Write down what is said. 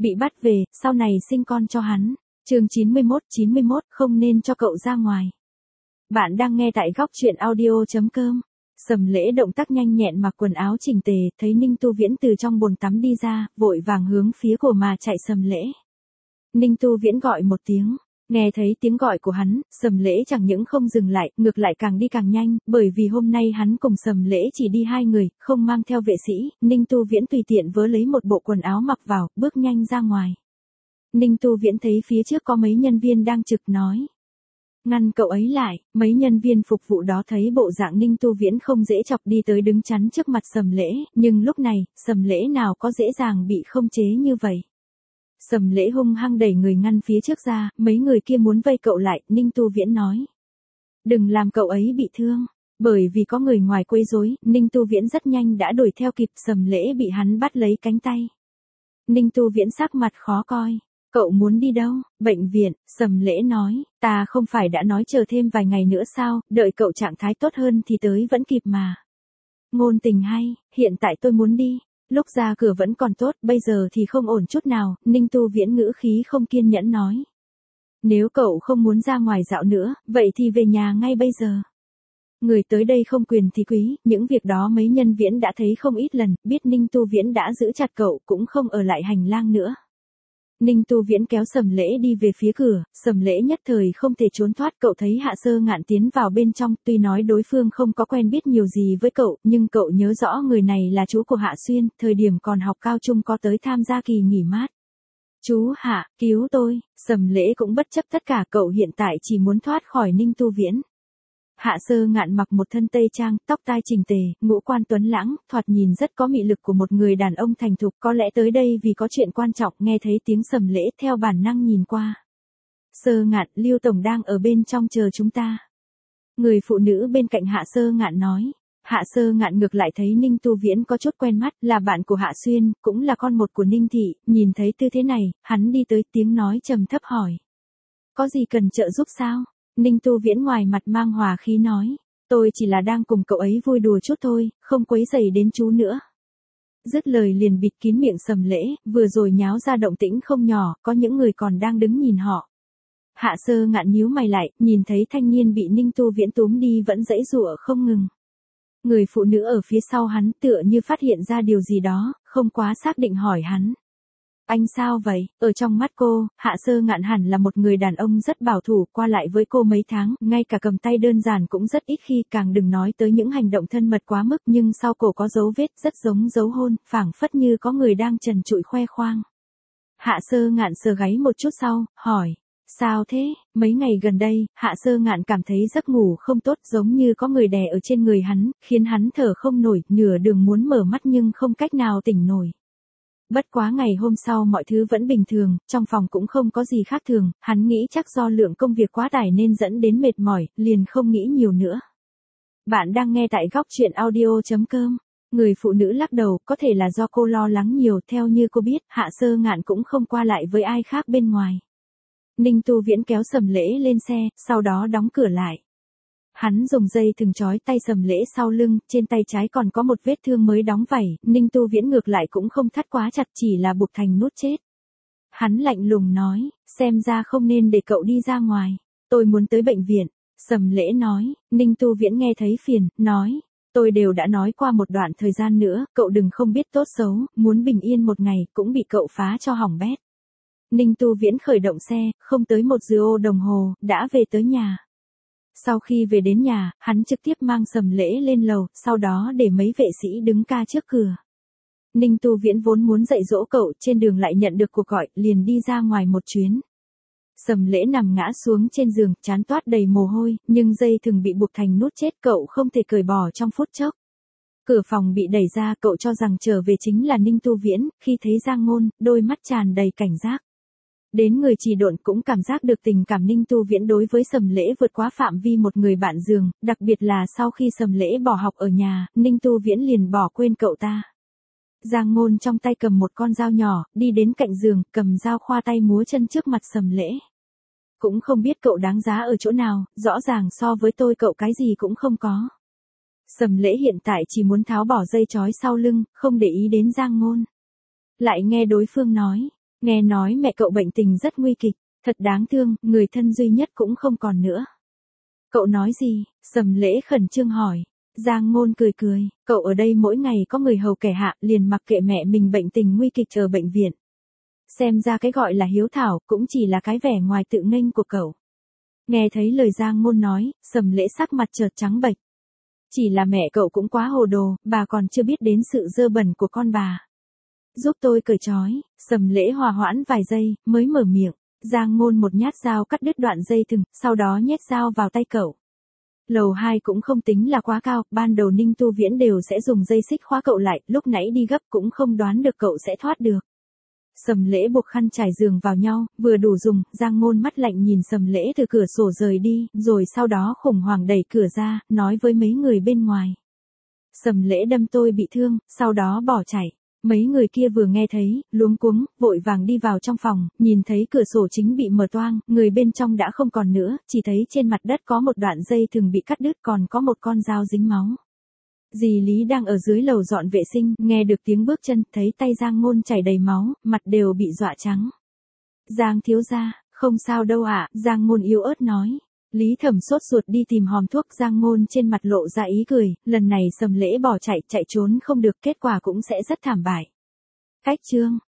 Bị bắt về, sau này sinh con cho hắn. Chương 91, không nên cho cậu ra ngoài. Bạn đang nghe tại góc truyện audio.com. Sầm Lễ động tác nhanh nhẹn mặc quần áo chỉnh tề, thấy Ninh Tu Viễn từ trong bồn tắm đi ra, vội vàng hướng phía cổ mà chạy Sầm Lễ. Ninh Tu Viễn gọi một tiếng, nghe thấy tiếng gọi của hắn, Sầm Lễ chẳng những không dừng lại, ngược lại càng đi càng nhanh, bởi vì hôm nay hắn cùng Sầm Lễ chỉ đi hai người, không mang theo vệ sĩ, Ninh Tu Viễn tùy tiện vớ lấy một bộ quần áo mặc vào, bước nhanh ra ngoài. Ninh Tu Viễn thấy phía trước có mấy nhân viên đang trực nói. Ngăn cậu ấy lại, mấy nhân viên phục vụ đó thấy bộ dạng Ninh Tu Viễn không dễ chọc đi tới đứng chắn trước mặt Sầm Lễ, nhưng lúc này, Sầm Lễ nào có dễ dàng bị không chế như vậy. Sầm Lễ hung hăng đẩy người ngăn phía trước ra, mấy người kia muốn vây cậu lại, Ninh Tu Viễn nói. Đừng làm cậu ấy bị thương. Bởi vì có người ngoài quấy rối, Ninh Tu Viễn rất nhanh đã đuổi theo kịp, Sầm Lễ bị hắn bắt lấy cánh tay. Ninh Tu Viễn sắc mặt khó coi. Cậu muốn đi đâu? Bệnh viện, Sầm Lễ nói, ta không phải đã nói chờ thêm vài ngày nữa sao, đợi cậu trạng thái tốt hơn thì tới vẫn kịp mà. Ngôn tình hay, hiện tại tôi muốn đi. Lúc ra cửa vẫn còn tốt, bây giờ thì không ổn chút nào, Ninh Tu Viễn ngữ khí không kiên nhẫn nói. Nếu cậu không muốn ra ngoài dạo nữa, vậy thì về nhà ngay bây giờ. Người tới đây không quyền thì quý, những việc đó mấy nhân viên đã thấy không ít lần, biết Ninh Tu Viễn đã giữ chặt cậu cũng không ở lại hành lang nữa. Ninh Tu Viễn kéo Sầm Lễ đi về phía cửa, Sầm Lễ nhất thời không thể trốn thoát, cậu thấy Hạ Sơ Ngạn tiến vào bên trong, tuy nói đối phương không có quen biết nhiều gì với cậu, nhưng cậu nhớ rõ người này là chú của Hạ Xuyên, thời điểm còn học cao trung có tới tham gia kỳ nghỉ mát. Chú Hạ, cứu tôi, Sầm Lễ cũng bất chấp tất cả, cậu hiện tại chỉ muốn thoát khỏi Ninh Tu Viễn. Hạ Sơ Ngạn mặc một thân tây trang, tóc tai chỉnh tề, ngũ quan tuấn lãng, thoạt nhìn rất có mị lực của một người đàn ông thành thục, có lẽ tới đây vì có chuyện quan trọng, nghe thấy tiếng Sầm Lễ theo bản năng nhìn qua. Sơ Ngạn, Lưu Tổng đang ở bên trong chờ chúng ta. Người phụ nữ bên cạnh Hạ Sơ Ngạn nói. Hạ Sơ Ngạn ngược lại thấy Ninh Tu Viễn có chút quen mắt, là bạn của Hạ Xuyên, cũng là con một của Ninh Thị, nhìn thấy tư thế này, hắn đi tới tiếng nói trầm thấp hỏi. Có gì cần trợ giúp sao? Ninh Tu Viễn ngoài mặt mang hòa khí nói, tôi chỉ là đang cùng cậu ấy vui đùa chút thôi, không quấy rầy đến chú nữa. Dứt lời liền bịt kín miệng Sầm Lễ, vừa rồi nháo ra động tĩnh không nhỏ, có những người còn đang đứng nhìn họ. Hạ Sơ Ngạn nhíu mày lại, nhìn thấy thanh niên bị Ninh Tu Viễn túm đi vẫn giãy giụa không ngừng. Người phụ nữ ở phía sau hắn tựa như phát hiện ra điều gì đó, không quá xác định hỏi hắn. Anh sao vậy? Ở trong mắt cô, Hạ Sơ Ngạn hẳn là một người đàn ông rất bảo thủ, qua lại với cô mấy tháng, ngay cả cầm tay đơn giản cũng rất ít khi, càng đừng nói tới những hành động thân mật quá mức, nhưng sau cổ có dấu vết rất giống dấu hôn, phảng phất như có người đang trần trụi khoe khoang. Hạ Sơ Ngạn sờ gáy một chút sau, hỏi. Sao thế? Mấy ngày gần đây, Hạ Sơ Ngạn cảm thấy giấc ngủ không tốt, giống như có người đè ở trên người hắn, khiến hắn thở không nổi, nửa đường muốn mở mắt nhưng không cách nào tỉnh nổi. Bất quá ngày hôm sau mọi thứ vẫn bình thường, trong phòng cũng không có gì khác thường, hắn nghĩ chắc do lượng công việc quá tải nên dẫn đến mệt mỏi, liền không nghĩ nhiều nữa. Bạn đang nghe tại góc truyện audio.com. Người phụ nữ lắc đầu, có thể là do cô lo lắng nhiều, theo như cô biết, Hạ Sơ Ngạn cũng không qua lại với ai khác bên ngoài. Ninh Tu Viễn kéo Sầm Lễ lên xe, sau đó đóng cửa lại. Hắn dùng dây thừng trói tay Sầm Lễ sau lưng, trên tay trái còn có một vết thương mới đóng vảy, Ninh Tu Viễn ngược lại cũng không thắt quá chặt, chỉ là buộc thành nút chết. Hắn lạnh lùng nói, xem ra không nên để cậu đi ra ngoài, tôi muốn tới bệnh viện. Sầm Lễ nói, Ninh Tu Viễn nghe thấy phiền, nói, tôi đều đã nói qua một đoạn thời gian nữa, cậu đừng không biết tốt xấu, muốn bình yên một ngày, cũng bị cậu phá cho hỏng bét. Ninh Tu Viễn khởi động xe, không tới 1 giờ đồng hồ, đã về tới nhà. Sau khi về đến nhà, hắn trực tiếp mang Sầm Lễ lên lầu, sau đó để mấy vệ sĩ đứng ca trước cửa. Ninh Tu Viễn vốn muốn dạy dỗ cậu, trên đường lại nhận được cuộc gọi, liền đi ra ngoài một chuyến. Sầm Lễ nằm ngã xuống trên giường, trán toát đầy mồ hôi, nhưng dây thừng bị buộc thành nút chết, cậu không thể cởi bỏ trong phút chốc. Cửa phòng bị đẩy ra, cậu cho rằng trở về chính là Ninh Tu Viễn, khi thấy Giang Ngôn, đôi mắt tràn đầy cảnh giác. Đến người trì độn cũng cảm giác được tình cảm Ninh Tu Viễn đối với Sầm Lễ vượt quá phạm vi một người bạn giường, đặc biệt là sau khi Sầm Lễ bỏ học ở nhà, Ninh Tu Viễn liền bỏ quên cậu ta. Giang Ngôn trong tay cầm một con dao nhỏ, đi đến cạnh giường, cầm dao khoa tay múa chân trước mặt Sầm Lễ. Cũng không biết cậu đáng giá ở chỗ nào, rõ ràng so với tôi cậu cái gì cũng không có. Sầm Lễ hiện tại chỉ muốn tháo bỏ dây trói sau lưng, không để ý đến Giang Ngôn. Lại nghe đối phương nói, Nghe nói mẹ cậu bệnh tình rất nguy kịch, thật đáng thương, người thân duy nhất cũng không còn nữa. Cậu nói gì? Sầm Lễ khẩn trương hỏi. Giang Ngôn cười cười, cậu ở đây mỗi ngày có người hầu kẻ hạ, liền mặc kệ mẹ mình bệnh tình nguy kịch ở bệnh viện. Xem ra cái gọi là hiếu thảo cũng chỉ là cái vẻ ngoài tự nghênh của cậu. Nghe thấy lời Giang Ngôn nói, Sầm Lễ sắc mặt chợt trắng bệch. Chỉ là mẹ cậu cũng quá hồ đồ, bà còn chưa biết đến sự dơ bẩn của con bà. Giúp tôi cởi trói. Sầm Lễ hòa hoãn vài giây, mới mở miệng. Giang Ngôn một nhát dao cắt đứt đoạn dây thừng, sau đó nhét dao vào tay cậu. Lầu 2 cũng không tính là quá cao, ban đầu Ninh Tu Viễn đều sẽ dùng dây xích khóa cậu lại, lúc nãy đi gấp cũng không đoán được cậu sẽ thoát được. Sầm Lễ buộc khăn trải giường vào nhau, vừa đủ dùng, Giang Ngôn mắt lạnh nhìn Sầm Lễ từ cửa sổ rời đi, rồi sau đó khủng hoảng đẩy cửa ra, nói với mấy người bên ngoài. Sầm Lễ đâm tôi bị thương, sau đó bỏ chạy. Mấy người kia vừa nghe thấy, luống cuống, vội vàng đi vào trong phòng, nhìn thấy cửa sổ chính bị mở toang, người bên trong đã không còn nữa, chỉ thấy trên mặt đất có một đoạn dây thừng bị cắt đứt, còn có một con dao dính máu. Dì Lý đang ở dưới lầu dọn vệ sinh, nghe được tiếng bước chân, thấy tay Giang Ngôn chảy đầy máu, mặt đều bị dọa trắng. Giang thiếu gia, không sao đâu ạ, Giang Ngôn yếu ớt nói. Lý Thẩm sốt ruột đi tìm hòm thuốc, Giang Ngôn trên mặt lộ ra ý cười, lần này Sầm Lễ bỏ chạy, chạy trốn không được, kết quả cũng sẽ rất thảm bại. Cách chương